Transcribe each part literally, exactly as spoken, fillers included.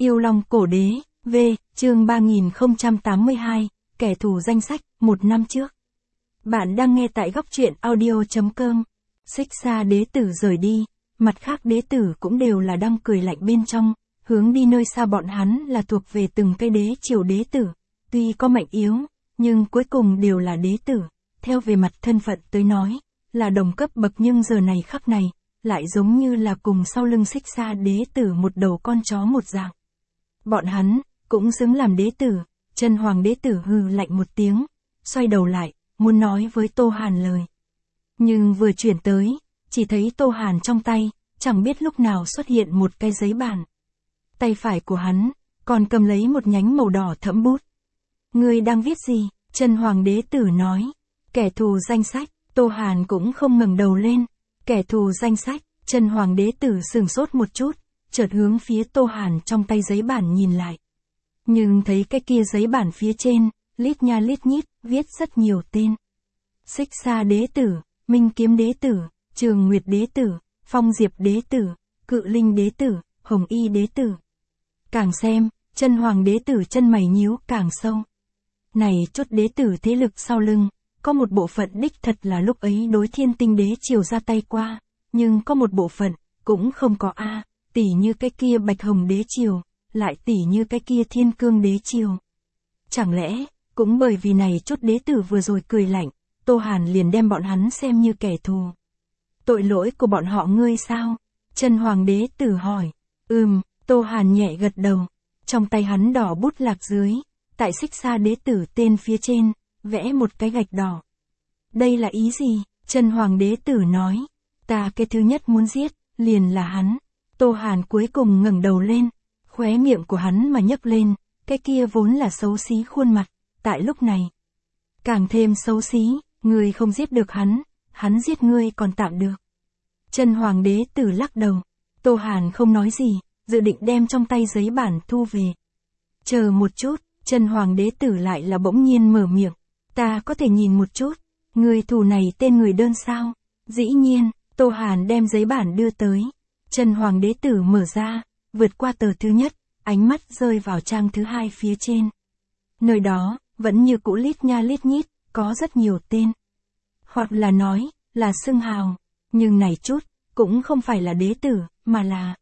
Yêu Long Cổ Đế, V, chương ba nghìn không trăm tám mươi hai, kẻ thù danh sách, một năm trước. Bạn đang nghe tại góc truyện audio chấm com. Xích Sa đế tử rời đi, mặt khác đế tử cũng đều là đang cười lạnh bên trong, hướng đi nơi xa bọn hắn là thuộc về từng cây đế triều đế tử, tuy có mạnh yếu, nhưng cuối cùng đều là đế tử, theo về mặt thân phận tới nói, là đồng cấp bậc nhưng giờ này khắc này, lại giống như là cùng sau lưng Xích Sa đế tử một đầu con chó một dạng. Bọn hắn, cũng xứng làm đế tử, Chân Hoàng đế tử hừ lạnh một tiếng, xoay đầu lại, muốn nói với Tô Hàn lời. Nhưng vừa chuyển tới, chỉ thấy Tô Hàn trong tay, chẳng biết lúc nào xuất hiện một cái giấy bản. Tay phải của hắn, còn cầm lấy một nhánh màu đỏ thẫm bút. Ngươi đang viết gì? Chân Hoàng đế tử nói. Kẻ thù danh sách. Tô Hàn cũng không ngẩng đầu lên. Kẻ thù danh sách. Chân Hoàng đế tử sửng sốt một chút, chợt hướng phía Tô Hàn trong tay giấy bản nhìn lại. Nhưng thấy cái kia giấy bản phía trên, lít nha lít nhít, viết rất nhiều tên. Xích Sa đế tử, Minh Kiếm đế tử, Trường Nguyệt đế tử, Phong Diệp đế tử, Cự Linh đế tử, Hồng Y đế tử. Càng xem, Chân Hoàng đế tử chân mày nhíu càng sâu. Này chốt đế tử thế lực sau lưng, có một bộ phận đích thật là lúc ấy đối Thiên Tinh đế triều ra tay qua, nhưng có một bộ phận, cũng không có a, tỉ như cái kia Bạch Hồng đế triều, lại tỉ như cái kia Thiên Cương đế triều. Chẳng lẽ, cũng bởi vì này chốt đế tử vừa rồi cười lạnh, Tô Hàn liền đem bọn hắn xem như kẻ thù. Tội lỗi của bọn họ ngươi sao? Chân Hoàng đế tử hỏi. Ừm, Tô Hàn nhẹ gật đầu. Trong tay hắn đỏ bút lạc dưới, tại Xích Sa đế tử tên phía trên, vẽ một cái gạch đỏ. Đây là ý gì? Chân Hoàng đế tử nói. Ta cái thứ nhất muốn giết, liền là hắn. Tô Hàn cuối cùng ngẩng đầu lên, khóe miệng của hắn mà nhấc lên, cái kia vốn là xấu xí khuôn mặt, tại lúc này. Càng thêm xấu xí, ngươi không giết được hắn, hắn giết ngươi còn tạm được. Chân Hoàng đế tử lắc đầu. Tô Hàn không nói gì, dự định đem trong tay giấy bản thu về. Chờ một chút, Chân Hoàng đế tử lại là bỗng nhiên mở miệng. Ta có thể nhìn một chút, người thù này tên người đơn sao? Dĩ nhiên, Tô Hàn đem giấy bản đưa tới. Chân Hoàng đế tử mở ra, vượt qua tờ thứ nhất, ánh mắt rơi vào trang thứ hai phía trên. Nơi đó, vẫn như cũ lít nha lít nhít, có rất nhiều tên. Hoặc là nói, là xưng hào. Nhưng này chút, cũng không phải là đế tử, mà là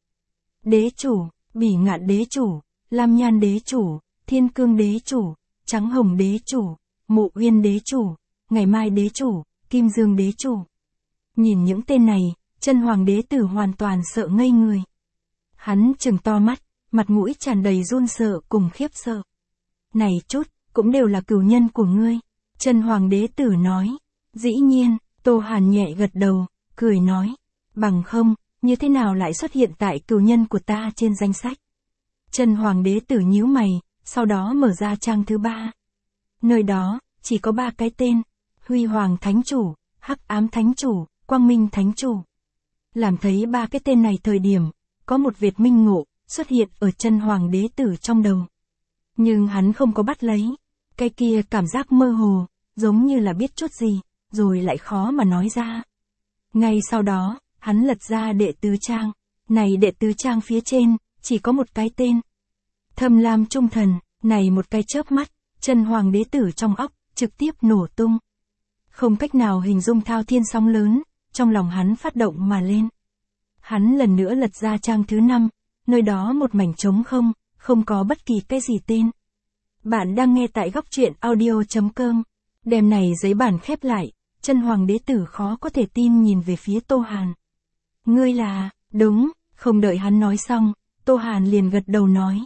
đế chủ, Bỉ Ngạn đế chủ, Lam Nhan đế chủ, Thiên Cương đế chủ, Trắng Hồng đế chủ, Mộ Uyên đế chủ, Ngày Mai đế chủ, Kim Dương đế chủ. Nhìn những tên này, Chân Hoàng đế tử hoàn toàn sợ ngây người. Hắn trừng to mắt, mặt mũi tràn đầy run sợ cùng khiếp sợ. Này chút, cũng đều là cừu nhân của ngươi. Chân Hoàng đế tử nói. Dĩ nhiên, Tô Hàn nhẹ gật đầu, cười nói. Bằng không, như thế nào lại xuất hiện tại cừu nhân của ta trên danh sách? Chân Hoàng đế tử nhíu mày, sau đó mở ra trang thứ ba. Nơi đó, chỉ có ba cái tên. Huy Hoàng Thánh Chủ, Hắc Ám Thánh Chủ, Quang Minh Thánh Chủ. Làm thấy ba cái tên này thời điểm, có một vệt minh ngộ, xuất hiện ở Chân Hoàng đế tử trong đầu. Nhưng hắn không có bắt lấy. Cái kia cảm giác mơ hồ, giống như là biết chút gì, rồi lại khó mà nói ra. Ngay sau đó, hắn lật ra đệ tứ trang. Này đệ tứ trang phía trên, chỉ có một cái tên. Thâm Lam Trung Thần. Này một cái chớp mắt, Chân Hoàng đế tử trong óc, trực tiếp nổ tung. Không cách nào hình dung thao thiên sóng lớn, trong lòng hắn phát động mà lên. Hắn lần nữa lật ra trang thứ năm, nơi đó một mảnh trống không, không có bất kỳ cái gì tên. Bạn đang nghe tại góc truyện audio chấm com. Đêm này giấy bản khép lại, Chân Hoàng đế tử khó có thể tin nhìn về phía Tô Hàn. Ngươi là, đúng, không đợi hắn nói xong, Tô Hàn liền gật đầu nói.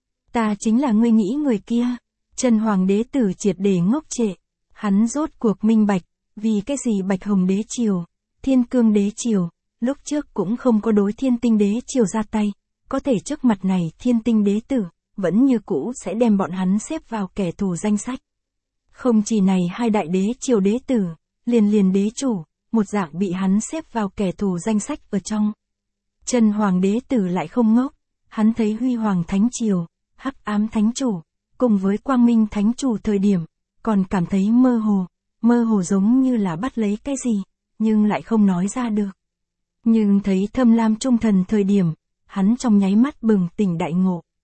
Ta chính là ngươi nghĩ người kia. Chân Hoàng đế tử triệt để ngốc trệ. Hắn rốt cuộc minh bạch, vì cái gì Bạch Hồng đế triều, Thiên Cương đế triều, lúc trước cũng không có đối Thiên Tinh đế triều ra tay, có thể trước mặt này Thiên Tinh đế tử, vẫn như cũ sẽ đem bọn hắn xếp vào kẻ thù danh sách. Không chỉ này hai đại đế triều đế tử, liền liền đế chủ, một dạng bị hắn xếp vào kẻ thù danh sách ở trong. Chân Hoàng đế tử lại không ngốc, hắn thấy Huy Hoàng Thánh Triều, Hắc Ám Thánh Chủ, cùng với Quang Minh Thánh Chủ thời điểm, còn cảm thấy mơ hồ, mơ hồ giống như là bắt lấy cái gì, nhưng lại không nói ra được. Nhưng thấy Thâm Lam Trung Thần thời điểm, hắn trong nháy mắt bừng tỉnh đại ngộ.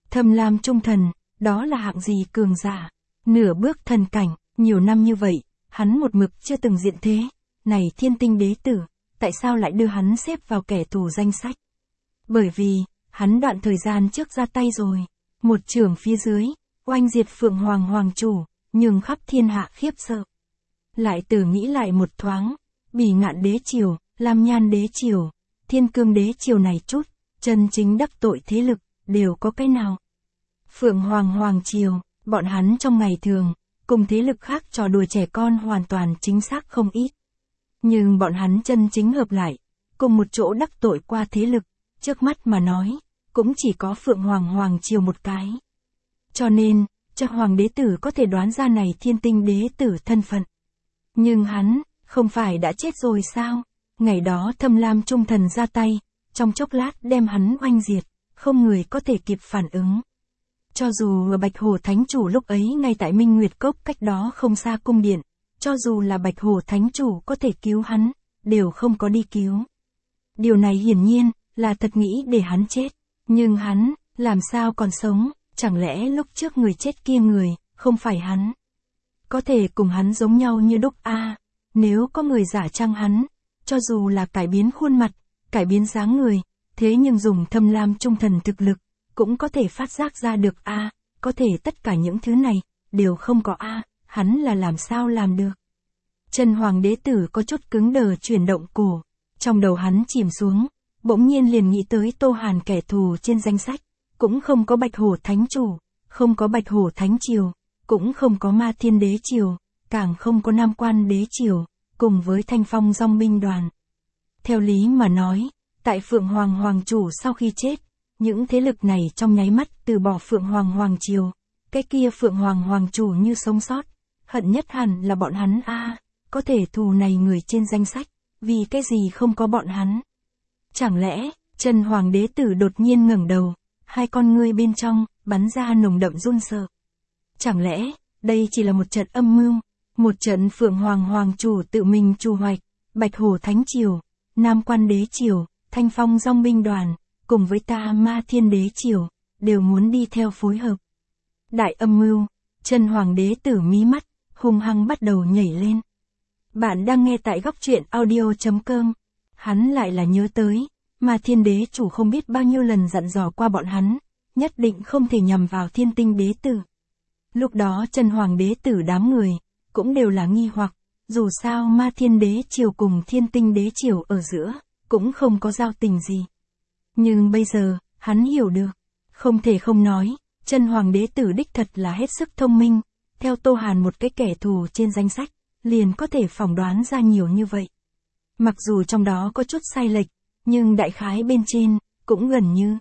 Thâm lam trung thần, đó là hạng gì cường giả, nửa bước thần cảnh, nhiều năm như vậy, hắn một mực chưa từng diện thế, này thiên tinh đế tử, tại sao lại đưa hắn xếp vào kẻ thù danh sách? Bởi vì, hắn đoạn thời gian trước ra tay rồi, một chưởng phía dưới, oanh diệt Phượng Hoàng Hoàng chủ, nhường khắp thiên hạ khiếp sợ. Lại từ nghĩ lại một thoáng, Bỉ Ngạn đế triều, Lam Nhan đế triều, Thiên Cương đế triều này chút, chân chính đắc tội thế lực, đều có cái nào? Phượng Hoàng Hoàng triều, bọn hắn trong ngày thường, cùng thế lực khác trò đùa trẻ con hoàn toàn chính xác không ít. Nhưng bọn hắn chân chính hợp lại, cùng một chỗ đắc tội qua thế lực, trước mắt mà nói, cũng chỉ có Phượng Hoàng Hoàng triều một cái. Cho nên, cho Hoàng đế tử có thể đoán ra này thiên tinh đế tử thân phận. Nhưng hắn, không phải đã chết rồi sao? Ngày đó Thâm Lam trung thần ra tay, trong chốc lát đem hắn oanh diệt, không người có thể kịp phản ứng. Cho dù ở Bạch Hổ Thánh Chủ lúc ấy ngay tại Minh Nguyệt Cốc cách đó không xa cung điện, cho dù là Bạch Hổ Thánh Chủ có thể cứu hắn, đều không có đi cứu. Điều này hiển nhiên, là thật nghĩ để hắn chết. Nhưng hắn, làm sao còn sống, chẳng lẽ lúc trước người chết kia người, không phải hắn? Có thể cùng hắn giống nhau như đúc a à, nếu có người giả trang hắn, cho dù là cải biến khuôn mặt, cải biến dáng người, thế nhưng dùng Thâm Lam trung thần thực lực, cũng có thể phát giác ra được a à, có thể tất cả những thứ này, đều không có a à, hắn là làm sao làm được? Chân Hoàng đế tử có chút cứng đờ chuyển động cổ, trong đầu hắn chìm xuống, bỗng nhiên liền nghĩ tới Tô Hàn kẻ thù trên danh sách, cũng không có Bạch Hổ Thánh Chủ, không có Bạch Hổ Thánh Triều, cũng không có Ma Thiên Đế Triều, càng không có Nam Quan Đế Triều, cùng với Thanh Phong Dong binh đoàn. Theo lý mà nói, tại Phượng Hoàng Hoàng Chủ sau khi chết, những thế lực này trong nháy mắt từ bỏ Phượng Hoàng Hoàng Triều, cái kia Phượng Hoàng Hoàng Chủ như sống sót, hận nhất hẳn là bọn hắn a à, có thể thù này người trên danh sách, vì cái gì không có bọn hắn? Chẳng lẽ, Chân Hoàng đế tử đột nhiên ngẩng đầu, hai con ngươi bên trong, bắn ra nồng đậm run sợ. Chẳng lẽ, đây chỉ là một trận âm mưu, một trận Phượng Hoàng Hoàng Chủ tự mình chủ hoạch, Bạch Hổ Thánh Triều, Nam Quan Đế Triều, Thanh Phong Dong binh đoàn, cùng với ta Ma Thiên Đế Triều, đều muốn đi theo phối hợp. Đại âm mưu, Chân Hoàng đế tử mí mắt, hung hăng bắt đầu nhảy lên. Bạn đang nghe tại góc truyện audio chấm com. Hắn lại là nhớ tới, mà Thiên Đế Chủ không biết bao nhiêu lần dặn dò qua bọn hắn, nhất định không thể nhằm vào Thiên Tinh đế tử. Lúc đó Chân Hoàng đế tử đám người, cũng đều là nghi hoặc, dù sao Ma Thiên Đế Triều cùng Thiên Tinh đế Triều ở giữa, cũng không có giao tình gì. Nhưng bây giờ, hắn hiểu được, không thể không nói, Chân Hoàng đế tử đích thật là hết sức thông minh, theo Tô Hàn một cái kẻ thù trên danh sách, liền có thể phỏng đoán ra nhiều như vậy. Mặc dù trong đó có chút sai lệch, nhưng đại khái bên trên, cũng gần như.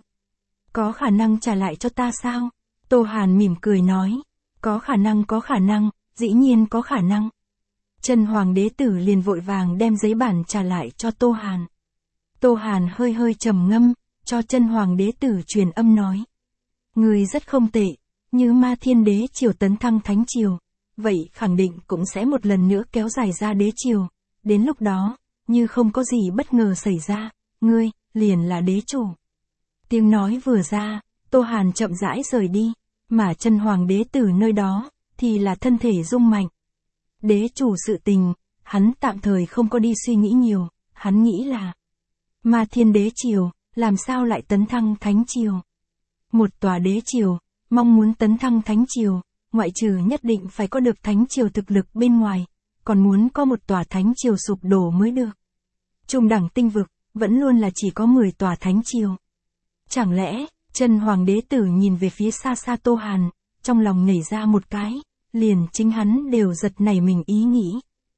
Có khả năng trả lại cho ta sao? Tô Hàn mỉm cười nói. Có khả năng có khả năng, dĩ nhiên có khả năng. Chân Hoàng đế tử liền vội vàng đem giấy bản trả lại cho Tô Hàn. Tô Hàn hơi hơi trầm ngâm, cho Chân Hoàng đế tử truyền âm nói. Người rất không tệ, như Ma Thiên Đế Triều tấn thăng Thánh Triều, vậy khẳng định cũng sẽ một lần nữa kéo dài ra Đế Triều. Đến lúc đó, như không có gì bất ngờ xảy ra, ngươi, liền là đế chủ. Tiếng nói vừa ra, Tô Hàn chậm rãi rời đi, mà Chân Hoàng đế tử nơi đó, thì là thân thể rung mạnh. Đế chủ sự tình, hắn tạm thời không có đi suy nghĩ nhiều, hắn nghĩ là Ma Thiên Đế Triều, làm sao lại tấn thăng Thánh Triều? Một tòa đế triều, mong muốn tấn thăng Thánh Triều, ngoại trừ nhất định phải có được Thánh Triều thực lực bên ngoài, còn muốn có một tòa Thánh Triều sụp đổ mới được. Trung đẳng tinh vực, vẫn luôn là chỉ có mười tòa Thánh Triều. Chẳng lẽ, Chân Hoàng đế tử nhìn về phía xa xa Tô Hàn, trong lòng nảy ra một cái, liền chính hắn đều giật nảy mình ý nghĩ.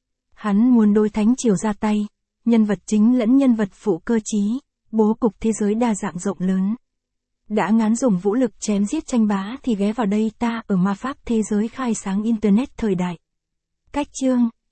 Hắn muốn đối Thánh Triều ra tay, nhân vật chính lẫn nhân vật phụ cơ trí, bố cục thế giới đa dạng rộng lớn. Đã ngán dùng vũ lực chém giết tranh bá thì ghé vào đây ta ở ma pháp thế giới khai sáng Internet thời đại. Cách chương